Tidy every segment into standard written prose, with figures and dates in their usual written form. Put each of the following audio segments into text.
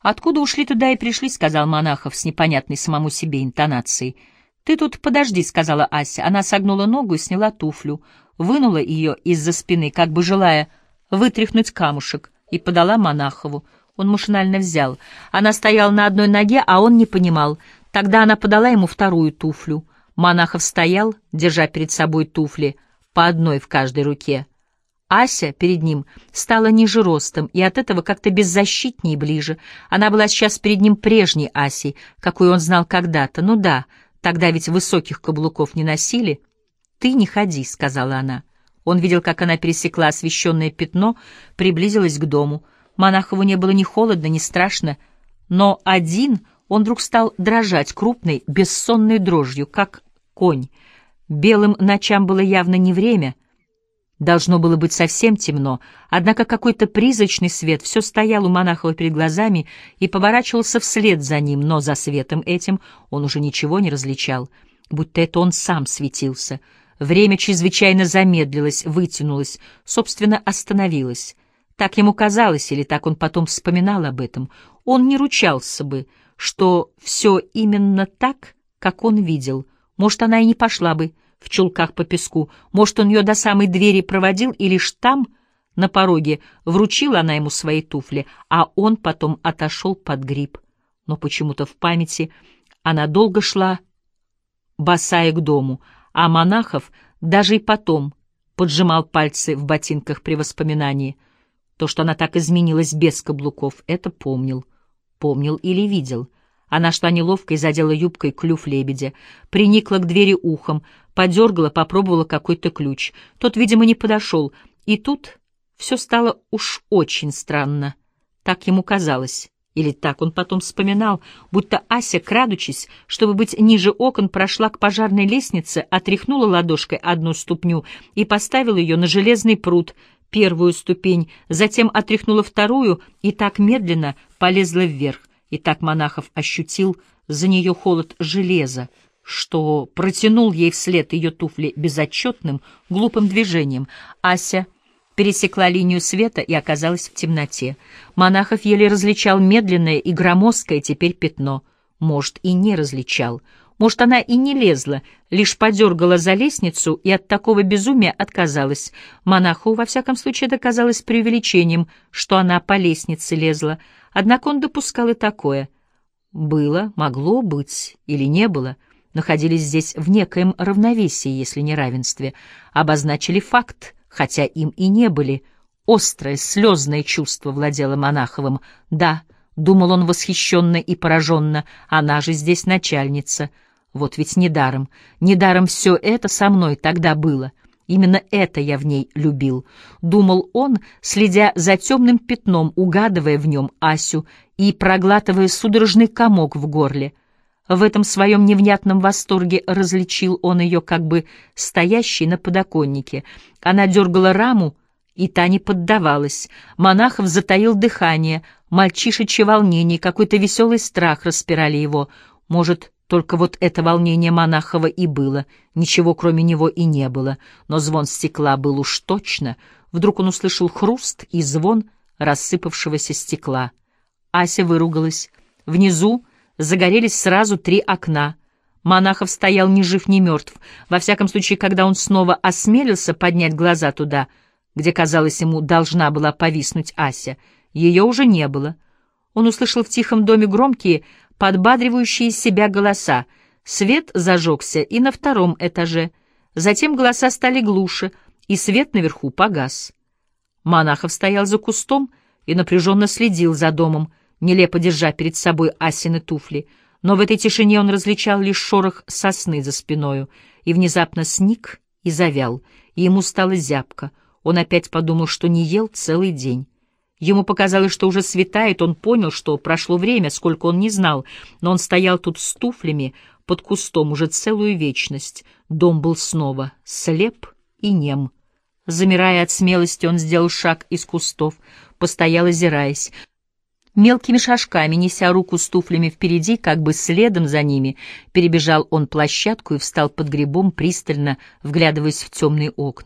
«Откуда ушли, туда и пришли», — сказал Монахов с непонятной самому себе интонацией. «Ты тут подожди», — сказала Ася. Она согнула ногу и сняла туфлю, вынула ее из-за спины, как бы желая вытряхнуть камушек, и подала Монахову. Он машинально взял. Она стояла на одной ноге, а он не понимал. Тогда она подала ему вторую туфлю. Монахов стоял, держа перед собой туфли, по одной в каждой руке. Ася перед ним стала ниже ростом, и от этого как-то беззащитнее и ближе. Она была сейчас перед ним прежней Асей, какую он знал когда-то. Ну да, тогда ведь высоких каблуков не носили. «Ты не ходи», — сказала она. Он видел, как она пересекла освещенное пятно, приблизилась к дому. Монахову не было ни холодно, ни страшно, но один он вдруг стал дрожать крупной, бессонной дрожью, как конь. Белым ночам было явно не время. Должно было быть совсем темно, однако какой-то призрачный свет все стоял у Монахова перед глазами и поворачивался вслед за ним, но за светом этим он уже ничего не различал, будто это он сам светился. Время чрезвычайно замедлилось, вытянулось, собственно, остановилось. Так ему казалось, или так он потом вспоминал об этом. Он не ручался бы, что все именно так, как он видел. Может, она и не пошла бы в чулках по песку. Может, он ее до самой двери проводил, и лишь там, на пороге, вручила она ему свои туфли, а он потом отошел под гриб. Но почему-то в памяти она долго шла, босая к дому, а Монахов даже и потом поджимал пальцы в ботинках при воспоминании. То, что она так изменилась без каблуков, это помнил. Помнил или видел. Она шла неловко и задела юбкой клюв лебедя, приникла к двери ухом, подергала, попробовала какой-то ключ. Тот, видимо, не подошел, и тут все стало уж очень странно. Так ему казалось, или так он потом вспоминал, будто Ася, крадучись, чтобы быть ниже окон, прошла к пожарной лестнице, отряхнула ладошкой одну ступню и поставила ее на железный прут, первую ступень, затем отряхнула вторую и так медленно полезла вверх. И так Монахов ощутил за нее холод железа, что протянул ей вслед ее туфли безотчетным, глупым движением. Ася пересекла линию света и оказалась в темноте. Монахов еле различал медленное и громоздкое теперь пятно. Может, и не различал. Может, она и не лезла, лишь подергала за лестницу и от такого безумия отказалась. Монаху, во всяком случае, это казалось преувеличением, что она по лестнице лезла. Однако он допускал и такое. Было, могло быть или не было. Находились здесь в некоем равновесии, если не равенстве. Обозначили факт, хотя им и не были. Острое, слезное чувство владело Монаховым. Да, думал он восхищенно и пораженно, она же здесь начальница. Вот ведь недаром все это со мной тогда было. Именно это я в ней любил, думал он, следя за темным пятном, угадывая в нем Асю и проглатывая судорожный комок в горле. В этом своем невнятном восторге различил он ее как бы стоящей на подоконнике. Она дергала раму, и та не поддавалась. Монахов затаил дыхание, мальчишечье волнение, какой-то веселый страх распирали его. Может, только вот это волнение Монахова и было, ничего кроме него и не было, но звон стекла был уж точно. Вдруг он услышал хруст и звон рассыпавшегося стекла. Ася выругалась. Внизу загорелись сразу 3 окна. Монахов стоял ни жив, ни мертв. Во всяком случае, когда он снова осмелился поднять глаза туда, где, казалось ему, должна была повиснуть Ася, ее уже не было. Он услышал в тихом доме громкие, подбадривающие себя голоса. Свет зажегся и на 2-м этаже. Затем голоса стали глуше, и свет наверху погас. Монахов стоял за кустом и напряженно следил за домом, нелепо держа перед собой Асины туфли. Но в этой тишине он различал лишь шорох сосны за спиною, и внезапно сник и завял, и ему стало зябко. Он опять подумал, что не ел целый день. Ему показалось, что уже светает, он понял, что прошло время, сколько он не знал, но он стоял тут с туфлями под кустом уже целую вечность. Дом был снова слеп и нем. Замирая от смелости, он сделал шаг из кустов, постоял, озираясь. Мелкими шажками, неся руку с туфлями впереди, как бы следом за ними, перебежал он площадку и встал под грибом, пристально вглядываясь в темные окна.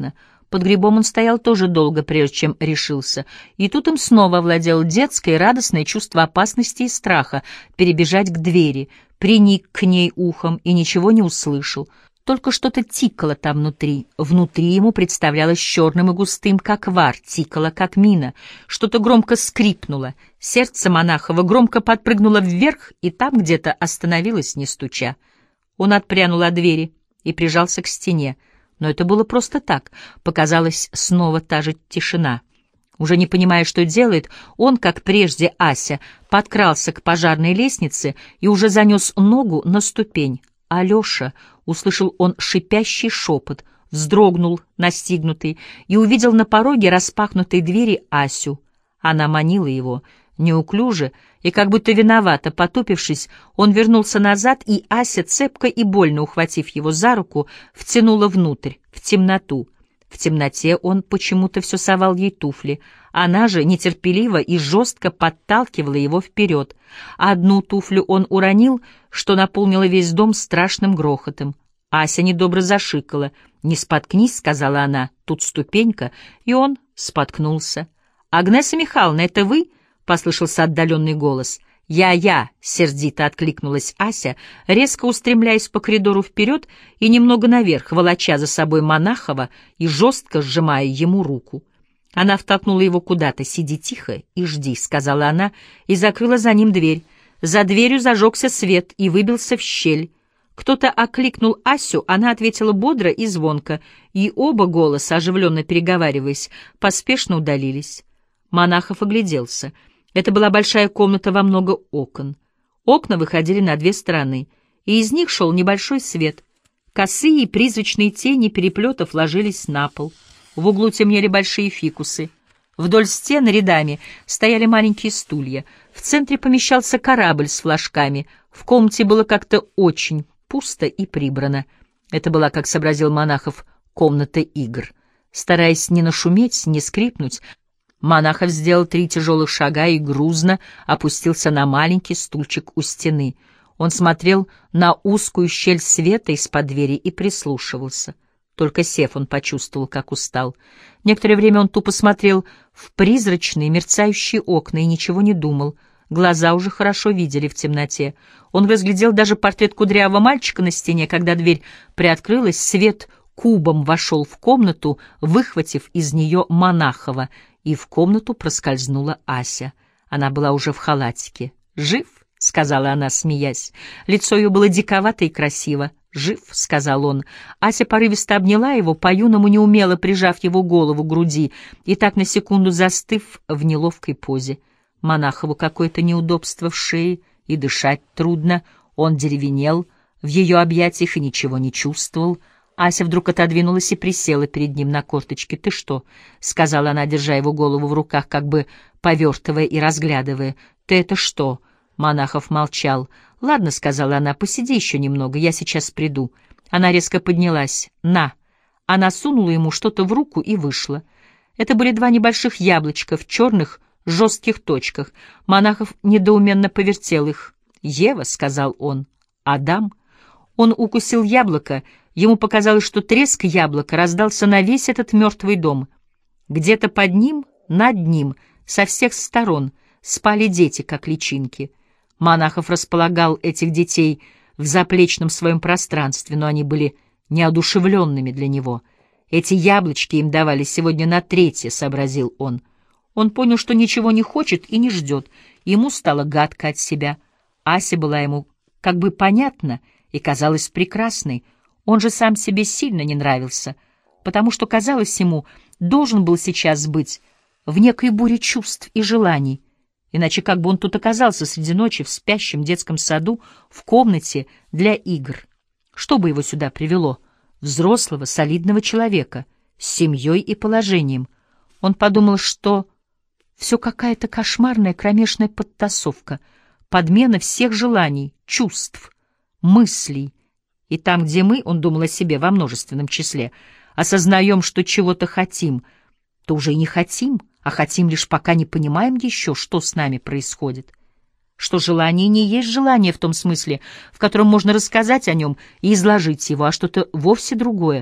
Под грибом он стоял тоже долго, прежде чем решился, и тут им снова овладело детское радостное чувство опасности и страха перебежать к двери, приник к ней ухом и ничего не услышал. Только что-то тикало там внутри. Внутри ему представлялось черным и густым, как вар, тикало, как мина. Что-то громко скрипнуло. Сердце Монахова громко подпрыгнуло вверх, и там где-то остановилось, не стуча. Он отпрянул от двери и прижался к стене. Но это было просто так. Показалась снова та же тишина. Уже не понимая, что делает, он, как прежде Ася, подкрался к пожарной лестнице и уже занес ногу на ступень. «Алеша!» — услышал он шипящий шепот, вздрогнул, настигнутый, и увидел на пороге распахнутой двери Асю. Она манила его. Неуклюже и как будто виновато потупившись, он вернулся назад, и Ася, цепко и больно ухватив его за руку, втянула внутрь, в темноту. В темноте он почему-то все совал ей туфли. Она же нетерпеливо и жестко подталкивала его вперед. Одну туфлю он уронил, что наполнило весь дом страшным грохотом. Ася недобро зашикала. «Не споткнись», — сказала она, — «тут ступенька». И он споткнулся. «Агнеса Михайловна, это вы?» — послышался отдаленный голос. «Я», — сердито откликнулась Ася, резко устремляясь по коридору вперед и немного наверх, волоча за собой Монахова и жестко сжимая ему руку. Она втолкнула его куда-то. «Сиди тихо и жди», — сказала она, и закрыла за ним дверь. За дверью зажегся свет и выбился в щель. Кто-то окликнул Асю, она ответила бодро и звонко, и оба голоса, оживленно переговариваясь, поспешно удалились. Монахов огляделся. Это была большая комната во много окон. Окна выходили на две стороны, и из них шел небольшой свет. Косые и призрачные тени переплетов ложились на пол. В углу темнели большие фикусы. Вдоль стен рядами стояли маленькие стулья. В центре помещался корабль с флажками. В комнате было как-то очень пусто и прибрано. Это была, как сообразил Монахов, комната игр. Стараясь не нашуметь, не скрипнуть, Монахов сделал 3 тяжелых шага и грузно опустился на маленький стульчик у стены. Он смотрел на узкую щель света из-под двери и прислушивался. Только сев, он почувствовал, как устал. Некоторое время он тупо смотрел в призрачные мерцающие окна и ничего не думал. Глаза уже хорошо видели в темноте. Он разглядел даже портрет кудрявого мальчика на стене, когда дверь приоткрылась, свет кубом вошел в комнату, выхватив из нее Монахова, и в комнату проскользнула Ася. Она была уже в халатике. «Жив?» — сказала она, смеясь. Лицо ее было диковато и красиво. «Жив», — сказал он. Ася порывисто обняла его, по-юному неумело прижав его голову к груди, и так на секунду застыв в неловкой позе. Монахову какое-то неудобство в шее, и дышать трудно. Он деревенел в ее объятиях и ничего не чувствовал. Ася вдруг отодвинулась и присела перед ним на корточки. «Ты что?» — сказала она, держа его голову в руках, как бы повертывая и разглядывая. «Ты это что?» — Монахов молчал. «Ладно», — сказала она, — «посиди еще немного, я сейчас приду». Она резко поднялась. «На!» Она сунула ему что-то в руку и вышла. Это были 2 небольших яблочка в черных жестких точках. Монахов недоуменно повертел их. «Ева», — сказал он. «Адам». Он укусил яблоко. Ему показалось, что треск яблока раздался на весь этот мертвый дом. Где-то под ним, над ним, со всех сторон спали дети, как личинки. Монахов располагал этих детей в заплечном своем пространстве, но они были неодушевленными для него. Эти яблочки им давали сегодня на 3, сообразил он. Он понял, что ничего не хочет и не ждет. Ему стало гадко от себя. Ася была ему как бы понятна и казалась прекрасной. Он же сам себе сильно не нравился, потому что, казалось ему, должен был сейчас быть в некой буре чувств и желаний. Иначе как бы он тут оказался среди ночи в спящем детском саду, в комнате для игр? Что бы его сюда привело? Взрослого, солидного человека, с семьей и положением. Он подумал, что все какая-то кошмарная кромешная подтасовка, подмена всех желаний, чувств, мыслей. И там, где мы, он думал о себе во множественном числе, осознаем, что чего-то хотим, то уже и не хотим, а хотим лишь пока не понимаем еще, что с нами происходит. Что желание не есть желание в том смысле, в котором можно рассказать о нем и изложить его, а что-то вовсе другое.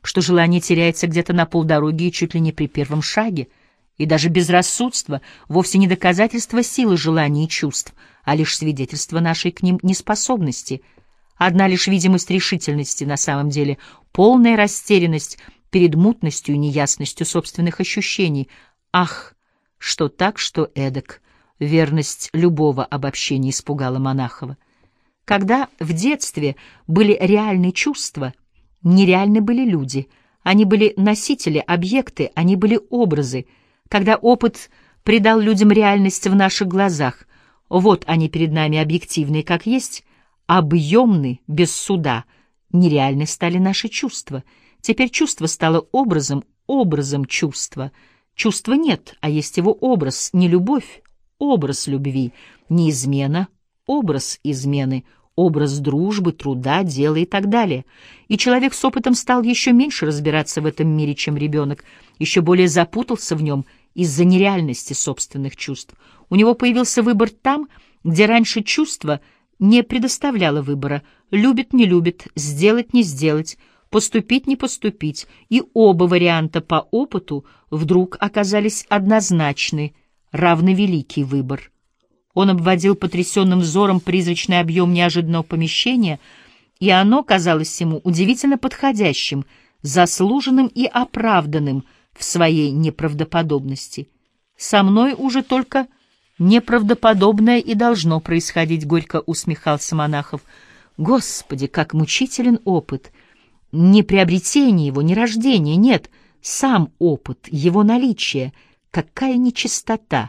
что желание теряется где-то на полдороги и чуть ли не при первом шаге. И даже безрассудство вовсе не доказательство силы желаний и чувств, а лишь свидетельство нашей к ним неспособности. Одна лишь видимость решительности, на самом деле полная растерянность перед мутностью и неясностью собственных ощущений. Ах, что так, что эдак. Верность любого обобщения испугала Монахова. Когда в детстве были реальные чувства, нереальны были люди. Они были носители, объекты, они были образы. Когда опыт придал людям реальность в наших глазах, вот они перед нами объективные, как есть, объемны, без суда. Нереальны стали наши чувства. Теперь чувство стало образом, образом чувства. Чувства нет, а есть его образ, не любовь, образ любви, не измена, образ измены, образ дружбы, труда, дела и так далее. И человек с опытом стал еще меньше разбираться в этом мире, чем ребенок, еще более запутался в нем из-за нереальности собственных чувств. У него появился выбор там, где раньше чувство не предоставляло выбора: любит, не любит, сделать, не сделать, поступить, не поступить, и оба варианта по опыту вдруг оказались однозначны, равновеликий выбор. Он обводил потрясенным взором призрачный объем неожиданного помещения, и оно казалось ему удивительно подходящим, заслуженным и оправданным в своей неправдоподобности. «Со мной уже только неправдоподобное и должно происходить», — горько усмехался Монахов. «Господи, как мучителен опыт! Не приобретение его, не рождение, нет, сам опыт, его наличие, какая нечистота!»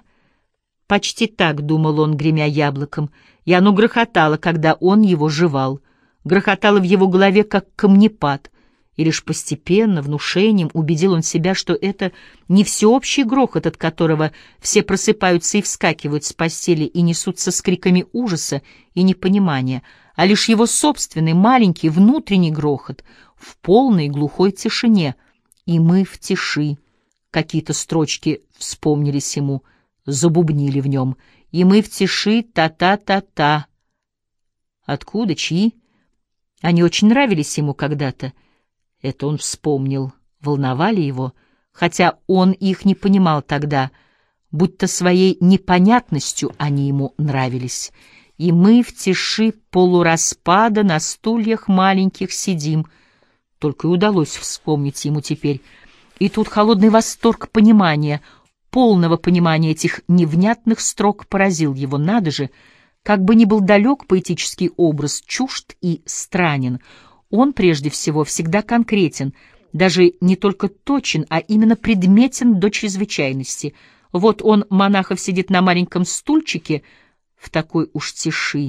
Почти так думал он, гремя яблоком, и оно грохотало, когда он его жевал, грохотало в его голове, как камнепад, и лишь постепенно, внушением, убедил он себя, что это не всеобщий грохот, от которого все просыпаются и вскакивают с постели и несутся с криками ужаса и непонимания, а лишь его собственный маленький внутренний грохот в полной глухой тишине. «И мы в тиши», какие-то строчки вспомнились ему, забубнили в нем. «И мы в тиши, та-та-та-та». Откуда, чьи? Они очень нравились ему когда-то. Это он вспомнил, волновали его, хотя он их не понимал тогда, будто своей непонятностью они ему нравились. «И мы в тиши полураспада на стульях маленьких сидим». Только и удалось вспомнить ему теперь. И тут холодный восторг понимания, полного понимания этих невнятных строк поразил его. Надо же, как бы ни был далек поэтический образ, чужд и странен, он прежде всего всегда конкретен, даже не только точен, а именно предметен до чрезвычайности. Вот он, Монахов, сидит на маленьком стульчике в такой уж тиши.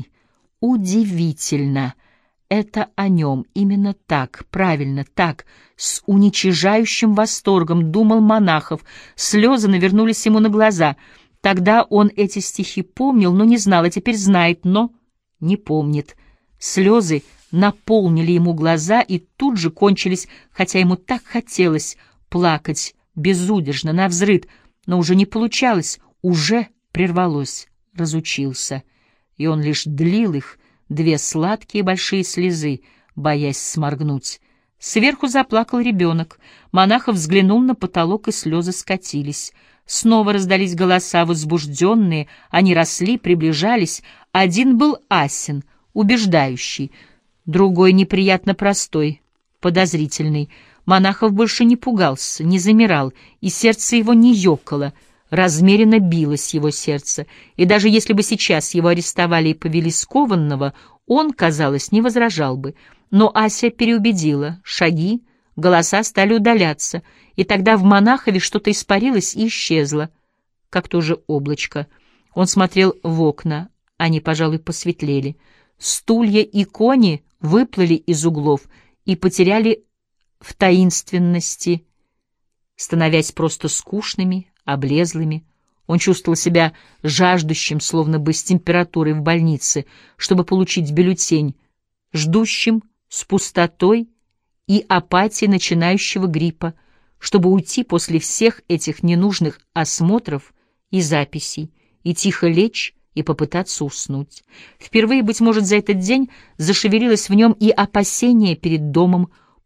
Удивительно! Это о нем, именно так, правильно, так, с уничижающим восторгом думал Монахов. Слезы навернулись ему на глаза. Тогда он эти стихи помнил, но не знал, а теперь знает, но не помнит. Слезы наполнили ему глаза и тут же кончились, хотя ему так хотелось плакать безудержно, навзрыд, но уже не получалось, уже прервалось, разучился. И он лишь длил их, две сладкие большие слезы, боясь сморгнуть. Сверху заплакал ребенок. Монахов взглянул на потолок, и слезы скатились. Снова раздались голоса, возбужденные, они росли, приближались. Один был Асин, убеждающий, другой неприятно простой, подозрительный. Монахов больше не пугался, не замирал, и сердце его не ёкало. Размеренно билось его сердце, и даже если бы сейчас его арестовали и повели скованного, он, казалось, не возражал бы. Но Ася переубедила, шаги, голоса стали удаляться, и тогда в Монахове что-то испарилось и исчезло, как тоже облачко. Он смотрел в окна, они, пожалуй, посветлели. Стулья и кони выплыли из углов и потеряли в таинственности, становясь просто скучными, облезлыми. Он чувствовал себя жаждущим, словно бы с температурой в больнице, чтобы получить бюллетень, ждущим с пустотой и апатией начинающего гриппа, чтобы уйти после всех этих ненужных осмотров и записей, и тихо лечь и попытаться уснуть. Впервые, быть может, за этот день зашевелилось в нем и опасение перед домом,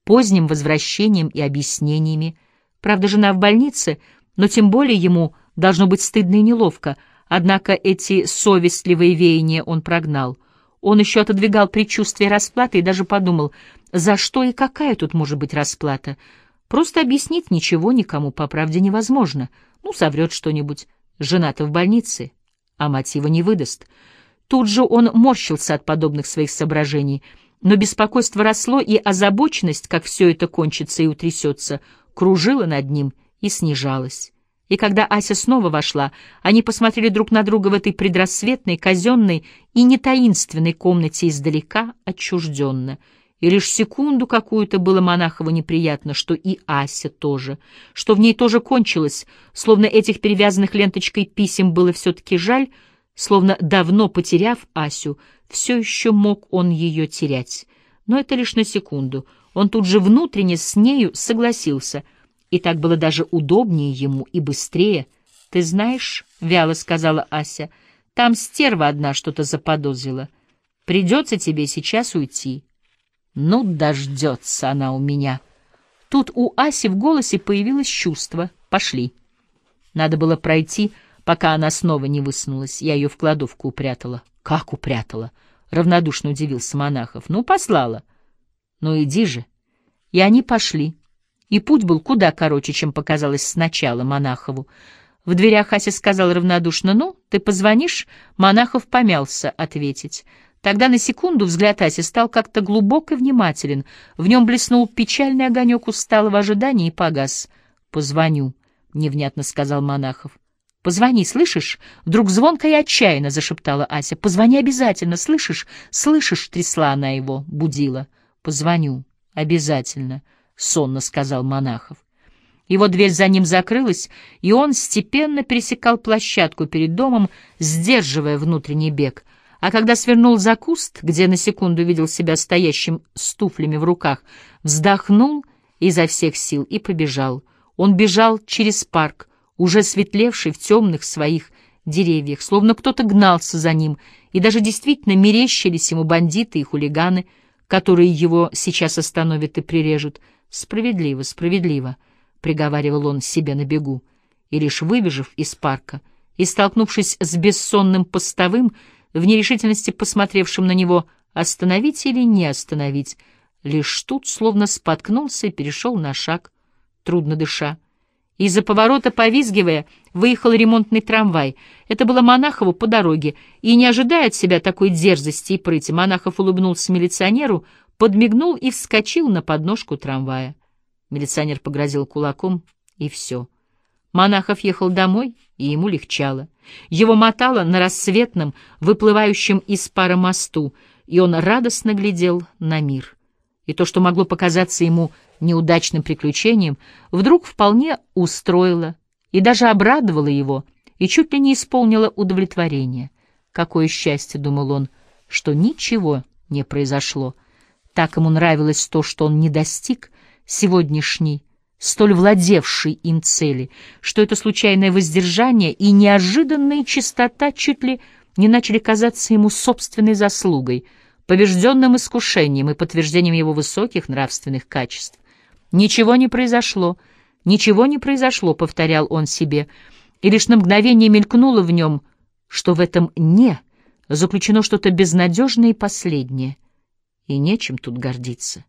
поздним возвращением и объяснениями. Правда, жена в больнице, но тем более ему должно быть стыдно и неловко, однако эти совестливые веяния он прогнал. Он еще отодвигал предчувствие расплаты и даже подумал, за что и какая тут может быть расплата. Просто объяснить ничего никому по правде невозможно. Ну, соврет что-нибудь. Жена-то в больнице, а мать его не выдаст. Тут же он морщился от подобных своих соображений, но беспокойство росло, и озабоченность, как все это кончится и утрясется, кружила над ним и снижалась. И когда Ася снова вошла, они посмотрели друг на друга в этой предрассветной, казенной и не таинственной комнате издалека, отчужденно. И лишь секунду какую-то было Монахову неприятно, что и Ася тоже, что в ней тоже кончилось, словно этих перевязанных ленточкой писем было все-таки жаль, словно давно потеряв Асю, все еще мог он ее терять. Но это лишь на секунду. Он тут же внутренне с нею согласился — и так было даже удобнее ему и быстрее. — Ты знаешь, — вяло сказала Ася, — там стерва одна что-то заподозрила. Придется тебе сейчас уйти. Ну, дождется она у меня. Тут у Аси в голосе появилось чувство. Пошли. Надо было пройти, пока она снова не высунулась. Я ее в кладовку упрятала. — Как упрятала? — равнодушно удивился Монахов. — Ну, послала. — Ну, иди же. И они пошли. И путь был куда короче, чем показалось сначала Монахову. В дверях Ася сказал равнодушно: «Ну, ты позвонишь?» Монахов помялся ответить. Тогда на секунду взгляд Аси стал как-то глубок и внимателен. В нем блеснул печальный огонек усталого ожидания и погас. «Позвоню», — невнятно сказал Монахов. «Позвони, слышишь?» Вдруг звонко и отчаянно зашептала Ася. «Позвони обязательно, слышишь?» «Слышишь?» — трясла она его, будила. «Позвоню, обязательно», — сонно сказал Монахов. Его дверь за ним закрылась, и он степенно пересекал площадку перед домом, сдерживая внутренний бег. А когда свернул за куст, где на секунду видел себя стоящим с туфлями в руках, вздохнул изо всех сил и побежал. Он бежал через парк, уже светлевший в темных своих деревьях, словно кто-то гнался за ним, и даже действительно мерещились ему бандиты и хулиганы, которые его сейчас остановят и прирежут. «Справедливо, справедливо», — приговаривал он себе на бегу, и лишь выбежав из парка и столкнувшись с бессонным постовым, в нерешительности посмотревшим на него, остановить или не остановить, лишь тут словно споткнулся и перешел на шаг, трудно дыша. Из-за поворота, повизгивая, выехал ремонтный трамвай. Это было Монахову по дороге, и, не ожидая от себя такой дерзости и прыти, Монахов улыбнулся милиционеру, подмигнул и вскочил на подножку трамвая. Милиционер погрозил кулаком, и все. Монахов ехал домой, и ему легчало. Его мотало на рассветном, выплывающем из пара мосту, и он радостно глядел на мир. И то, что могло показаться ему неудачным приключением, вдруг вполне устроило и даже обрадовало его, и чуть ли не исполнило удовлетворение. Какое счастье, — думал он, — что ничего не произошло. Так ему нравилось то, что он не достиг сегодняшней, столь владевшей им цели, что это случайное воздержание и неожиданная чистота чуть ли не начали казаться ему собственной заслугой, побежденным искушением и подтверждением его высоких нравственных качеств. «Ничего не произошло, ничего не произошло», — повторял он себе, и лишь на мгновение мелькнуло в нем, что в этом «не» заключено что-то безнадежное и последнее. И нечем тут гордиться.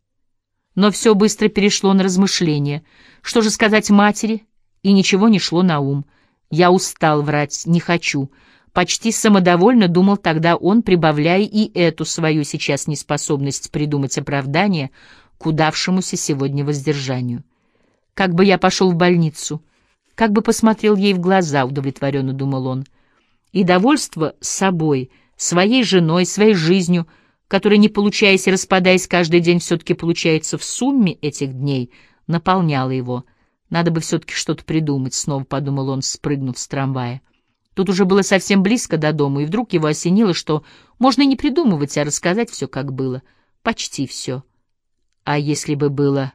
Но все быстро перешло на размышления. Что же сказать матери? И ничего не шло на ум. «Я устал врать, не хочу». Почти самодовольно думал тогда он, прибавляя и эту свою сейчас неспособность придумать оправдание к удавшемуся сегодня воздержанию. «Как бы я пошел в больницу, как бы посмотрел ей в глаза», — удовлетворенно думал он. И довольство собой, своей женой, своей жизнью, которая, не получаясь и распадаясь каждый день, все-таки получается в сумме этих дней, наполняла его. «Надо бы все-таки что-то придумать», — снова подумал он, спрыгнув с трамвая. Тут уже было совсем близко до дома, и вдруг его осенило, что можно и не придумывать, а рассказать все, как было. Почти все. «А если бы было...»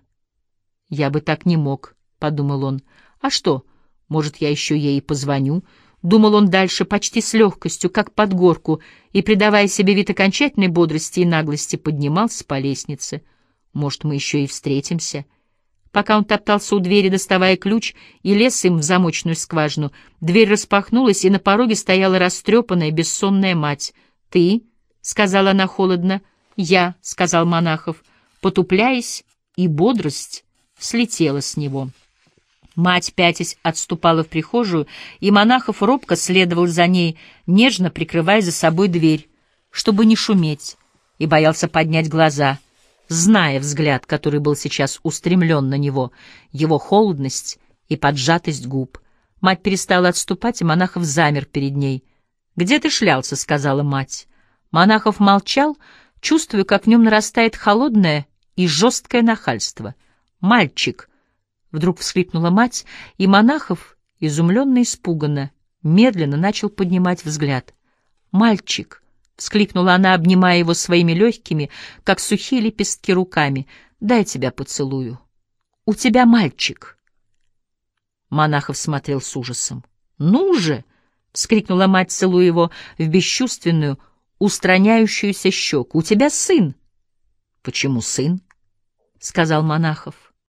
«Я бы так не мог», — подумал он. «А что? Может, я еще ей и позвоню?» Думал он дальше почти с легкостью, как под горку, и, придавая себе вид окончательной бодрости и наглости, поднимался по лестнице. Может, мы еще и встретимся. Пока он топтался у двери, доставая ключ, и лез им в замочную скважину, дверь распахнулась, и на пороге стояла растрепанная, бессонная мать. «Ты?» — сказала она холодно. «Я», — сказал Монахов, потупляясь, и бодрость слетела с него. Мать, пятясь, отступала в прихожую, и Монахов робко следовал за ней, нежно прикрывая за собой дверь, чтобы не шуметь, и боялся поднять глаза, зная взгляд, который был сейчас устремлен на него, его холодность и поджатость губ. Мать перестала отступать, и Монахов замер перед ней. «Где ты шлялся?» — сказала мать. Монахов молчал, чувствуя, как в нем нарастает холодное и жесткое нахальство. «Мальчик!» — вдруг всхлипнула мать, и Монахов, изумленно и испуганно, медленно начал поднимать взгляд. «Мальчик!» — всхлипнула она, обнимая его своими легкими, как сухие лепестки, руками. «Дай тебя поцелую. У тебя мальчик!» Монахов смотрел с ужасом. «Ну же!» — вскрикнула мать, целуя его в бесчувственную, устраняющуюся щеку. «У тебя сын!» «Почему сын?» — сказал Монахов.